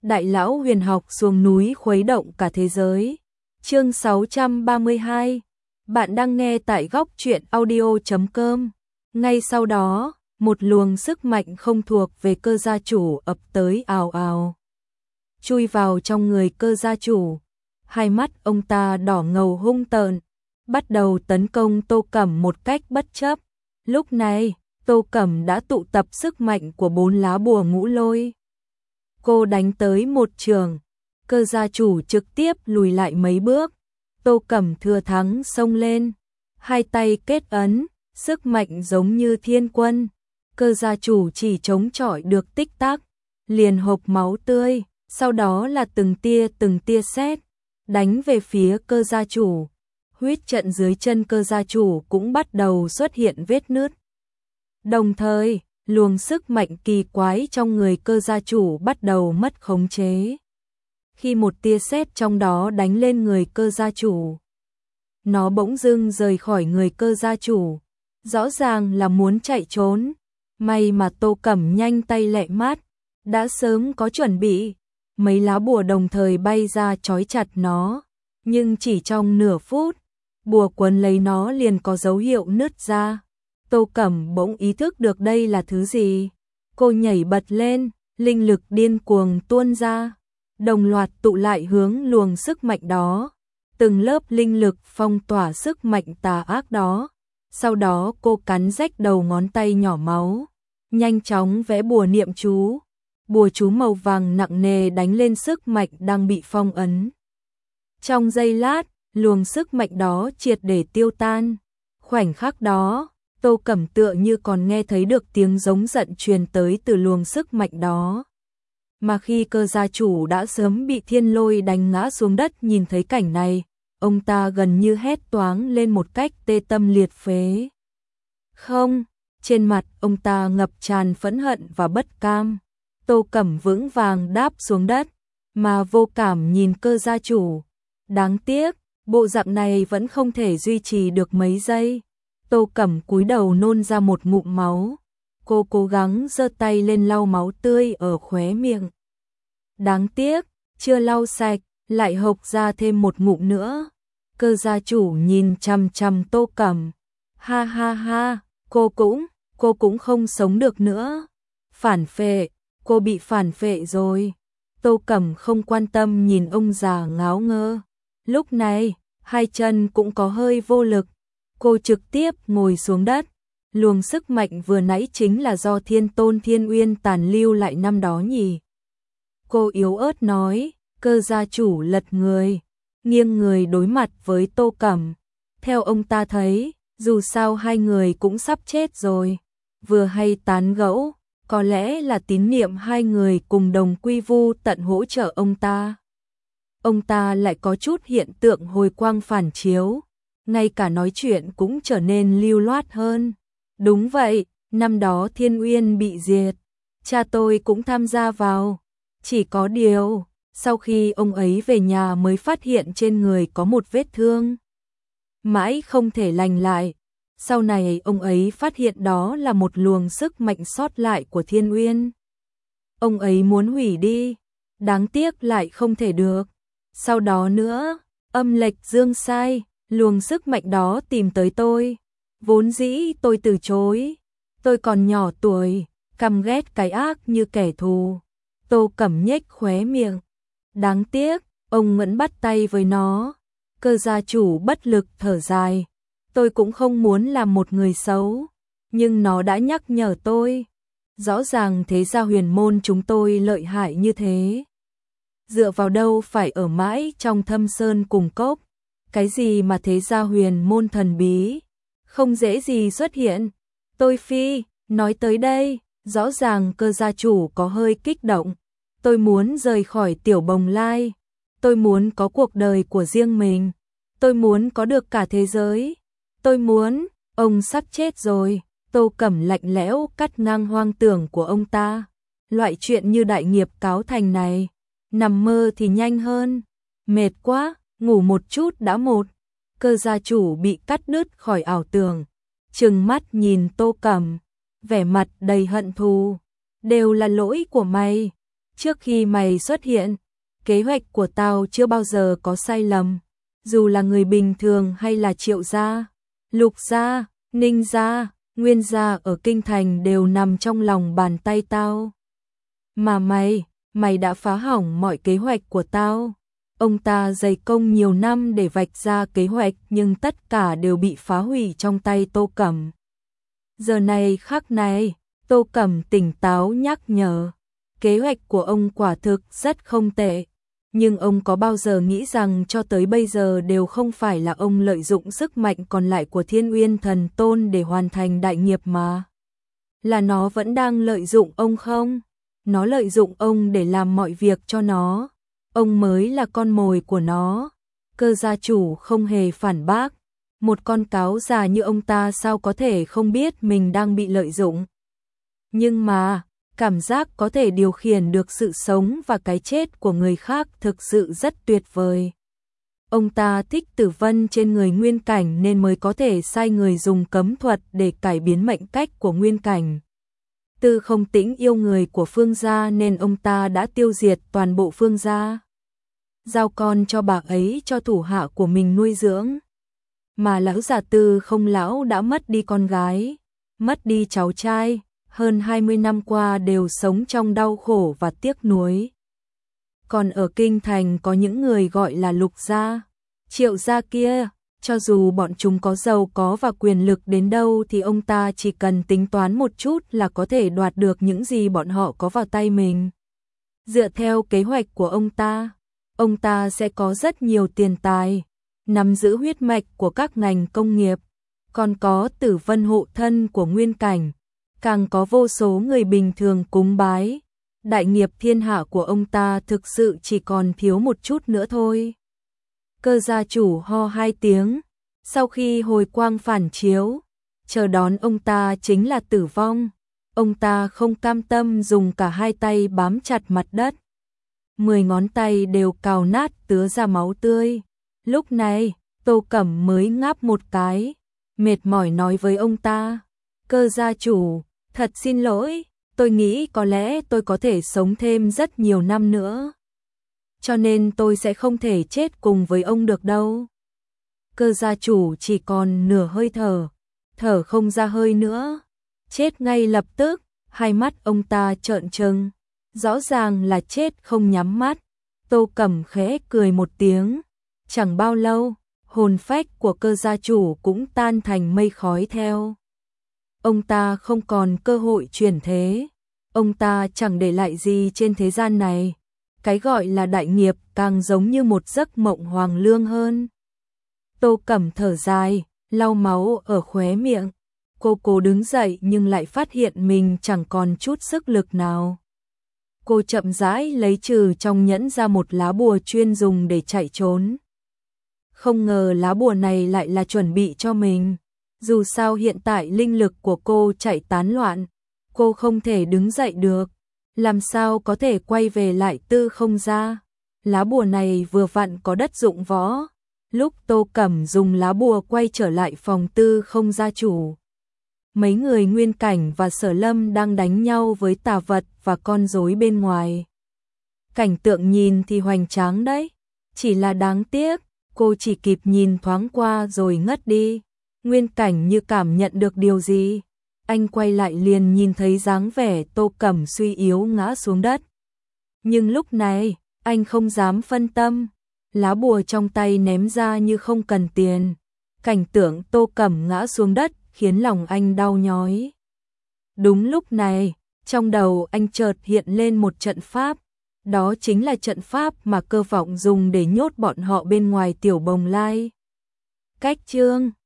Đại lão huyền học xuống núi khuấy động cả thế giới. Chương 632. Bạn đang nghe tại góc truyện audio.com. Ngay sau đó, một luồng sức mạnh không thuộc về cơ gia chủ ập tới ào ào. Chui vào trong người cơ gia chủ. Hai mắt ông ta đỏ ngầu hung tợn, bắt đầu tấn công Tô Cẩm một cách bất chấp. Lúc này, Tô Cẩm đã tụ tập sức mạnh của 4 lá bùa ngũ lôi. Cô đánh tới một trường, cơ gia chủ trực tiếp lùi lại mấy bước. Tô Cẩm thừa thắng xông lên, hai tay kết ấn, sức mạnh giống như thiên quân. Cơ gia chủ chỉ chống chọi được tích tắc, liền hộc máu tươi, sau đó là từng tia sét đánh về phía cơ gia chủ. Huyết trận dưới chân cơ gia chủ cũng bắt đầu xuất hiện vết nứt. Đồng thời, luồng sức mạnh kỳ quái trong người cơ gia chủ bắt đầu mất khống chế. Khi một tia sét trong đó đánh lên người cơ gia chủ, nó bỗng dưng rời khỏi người cơ gia chủ, rõ ràng là muốn chạy trốn. May mà Tô Cẩm nhanh tay lẹ mắt, đã sớm có chuẩn bị. Mấy lá bùa đồng thời bay ra trói chặt nó, nhưng chỉ trong nửa phút, bùa quấn lấy nó liền có dấu hiệu nứt ra. Tô Cẩm bỗng ý thức được đây là thứ gì. Cô nhảy bật lên, linh lực điên cuồng tuôn ra, đồng loạt tụ lại hướng luồng sức mạnh đó. Từng lớp linh lực phong tỏa sức mạnh tà ác đó. Sau đó cô cắn rách đầu ngón tay nhỏ máu, nhanh chóng vẽ bùa niệm chú. Bùa chú màu vàng nặng nề đánh lên sức mạnh đang bị phong ấn. Trong giây lát, luồng sức mạnh đó triệt để tiêu tan. Khoảnh khắc đó, Tô Cẩm tựa như còn nghe thấy được tiếng giống giận truyền tới từ luồng sức mạnh đó. Mà khi cơ gia chủ đã sớm bị thiên lôi đánh ngã xuống đất nhìn thấy cảnh này, ông ta gần như hét toáng lên một cách tê tâm liệt phế. Không, trên mặt ông ta ngập tràn phẫn hận và bất cam. Tô Cẩm vững vàng đáp xuống đất, mà vô cảm nhìn cơ gia chủ. Đáng tiếc, bộ dạng này vẫn không thể duy trì được mấy giây. Tô Cẩm cúi đầu nôn ra một ngụm máu. Cô cố gắng giơ tay lên lau máu tươi ở khóe miệng. Đáng tiếc, chưa lau sạch, lại hộc ra thêm một ngụm nữa. Cơ gia chủ nhìn chằm chằm Tô Cẩm. Ha ha ha, cô cũng không sống được nữa. Phản phệ, cô bị phản phệ rồi. Tô Cẩm không quan tâm nhìn ông già ngáo ngơ. Lúc này, hai chân cũng có hơi vô lực. Cô trực tiếp ngồi xuống đất. Luồng sức mạnh vừa nãy chính là do Thiên Tôn Thiên Uyên tàn lưu lại năm đó nhỉ? Cô yếu ớt nói. Cơ gia chủ lật người, nghiêng người đối mặt với Tô Cẩm. Theo ông ta thấy, dù sao hai người cũng sắp chết rồi. Vừa hay tán gẫu, có lẽ là tín niệm hai người cùng đồng quy vu tận hỗ trợ ông ta. Ông ta lại có chút hiện tượng hồi quang phản chiếu, ngay cả nói chuyện cũng trở nên lưu loát hơn. Đúng vậy, năm đó Thiên Uyên bị diệt, cha tôi cũng tham gia vào. Chỉ có điều, sau khi ông ấy về nhà mới phát hiện trên người có một vết thương, mãi không thể lành lại. Sau này ông ấy phát hiện đó là một luồng sức mạnh sót lại của Thiên Uyên. Ông ấy muốn hủy đi, đáng tiếc lại không thể được. Sau đó nữa, âm lệch dương sai, luồng sức mạnh đó tìm tới tôi. Vốn dĩ tôi từ chối, tôi còn nhỏ tuổi, căm ghét cái ác như kẻ thù. Tô Cẩm nhếch khóe miệng. Đáng tiếc, ông vẫn bắt tay với nó. Cơ gia chủ bất lực thở dài. Tôi cũng không muốn làm một người xấu, nhưng nó đã nhắc nhở tôi. Rõ ràng thế gia huyền môn chúng tôi lợi hại như thế. Dựa vào đâu phải ở mãi trong thâm sơn cùng cốc. Cái gì mà thế gia huyền môn thần bí, không dễ gì xuất hiện. Tôi phi, nói tới đây, rõ ràng cơ gia chủ có hơi kích động. Tôi muốn rời khỏi Tiểu Bồng Lai. Tôi muốn có cuộc đời của riêng mình. Tôi muốn có được cả thế giới. Tôi muốn, ông sắp chết rồi. Tô Cẩm lạnh lẽo cắt ngang hoang tưởng của ông ta. Loại chuyện như đại nghiệp cáo thành này, nằm mơ thì nhanh hơn. Mệt quá, ngủ một chút đã một. Cơ gia chủ bị cắt đứt khỏi ảo tưởng, trừng mắt nhìn Tô Cẩm, vẻ mặt đầy hận thù. Đều là lỗi của mày. trước khi mày xuất hiện, kế hoạch của tao chưa bao giờ có sai lầm, dù là người bình thường hay là Triệu gia, Lục gia, Ninh gia, Nguyên gia ở kinh thành đều nằm trong lòng bàn tay tao. Mà mày đã phá hỏng mọi kế hoạch của tao. Ông ta dày công nhiều năm để vạch ra kế hoạch nhưng tất cả đều bị phá hủy trong tay Tô Cẩm. Giờ này khắc này, Tô Cẩm tỉnh táo nhắc nhở, kế hoạch của ông quả thực rất không tệ, nhưng ông có bao giờ nghĩ rằng cho tới bây giờ đều không phải là ông lợi dụng sức mạnh còn lại của Thiên Uyên Thần Tôn để hoàn thành đại nghiệp mà. Là nó vẫn đang lợi dụng ông không? Nó lợi dụng ông để làm mọi việc cho nó. Ông mới là con mồi của nó. Cơ gia chủ không hề phản bác. Một con cáo già như ông ta sao có thể không biết mình đang bị lợi dụng. Nhưng mà, cảm giác có thể điều khiển được sự sống và cái chết của người khác thực sự rất tuyệt vời. Ông ta thích tử vân trên người Nguyên Cảnh nên mới có thể sai người dùng cấm thuật để cải biến mệnh cách của Nguyên Cảnh. Tư Không Tĩnh yêu người của Phương gia nên ông ta đã tiêu diệt toàn bộ Phương gia. Giao con cho bà ấy cho thủ hạ của mình nuôi dưỡng. Mà lão già Tư Không lão đã mất đi con gái, mất đi cháu trai, hơn 20 năm qua đều sống trong đau khổ và tiếc nuối. Còn ở kinh thành có những người gọi là Lục gia, Triệu gia kia, cho dù bọn chúng có giàu có và quyền lực đến đâu thì ông ta chỉ cần tính toán một chút là có thể đoạt được những gì bọn họ có vào tay mình. Dựa theo kế hoạch của ông ta sẽ có rất nhiều tiền tài, nắm giữ huyết mạch của các ngành công nghiệp, còn có Tử Vân hộ thân của Nguyên Cảnh, càng có vô số người bình thường cúng bái. Đại nghiệp thiên hạ của ông ta thực sự chỉ còn thiếu một chút nữa thôi. Cơ gia chủ ho 2 tiếng, sau khi hồi quang phản chiếu, chờ đón ông ta chính là tử vong. Ông ta không cam tâm dùng cả hai tay bám chặt mặt đất. 10 ngón tay đều cào nát tứa ra máu tươi. Lúc này, Tô Cẩm mới ngáp một cái, mệt mỏi nói với ông ta, cơ gia chủ, thật xin lỗi, tôi nghĩ có lẽ tôi có thể sống thêm rất nhiều năm nữa. Cho nên tôi sẽ không thể chết cùng với ông được đâu. Cơ gia chủ chỉ còn nửa hơi thở không ra hơi nữa. Chết ngay lập tức, hai mắt ông ta trợn trừng, rõ ràng là chết không nhắm mắt. Tô Cẩm khẽ cười một tiếng, chẳng bao lâu, hồn phách của cơ gia chủ cũng tan thành mây khói theo. Ông ta không còn cơ hội chuyển thế, ông ta chẳng để lại gì trên thế gian này. Cái gọi là đại nghiệp càng giống như một giấc mộng hoàng lương hơn. Tô Cẩm thở dài, lau máu ở khóe miệng. Cô cố đứng dậy nhưng lại phát hiện mình chẳng còn chút sức lực nào. Cô chậm rãi lấy trừ trong nhẫn ra một lá bùa chuyên dùng để chạy trốn. Không ngờ lá bùa này lại là chuẩn bị cho mình. Dù sao hiện tại linh lực của cô chạy tán loạn, cô không thể đứng dậy được. Làm sao có thể quay về lại Tư Không gia? Lá bùa này vừa vặn có đất dụng võ. Lúc Tô Cẩm dùng lá bùa quay trở lại phòng Tư Không gia chủ, mấy người Nguyên Cảnh và Sở Lâm đang đánh nhau với tà vật và con rối bên ngoài. Cảnh tượng nhìn thì hoành tráng đấy, chỉ là đáng tiếc, cô chỉ kịp nhìn thoáng qua rồi ngất đi. Nguyên Cảnh như cảm nhận được điều gì, anh quay lại liền nhìn thấy dáng vẻ Tô Cẩm suy yếu ngã xuống đất. Nhưng lúc này, anh không dám phân tâm, lá bùa trong tay ném ra như không cần tiền. Cảnh tượng Tô Cẩm ngã xuống đất khiến lòng anh đau nhói. Đúng lúc này, trong đầu anh chợt hiện lên một trận pháp, đó chính là trận pháp mà Cơ Vọng dùng để nhốt bọn họ bên ngoài Tiểu Bồng Lai. Cách chương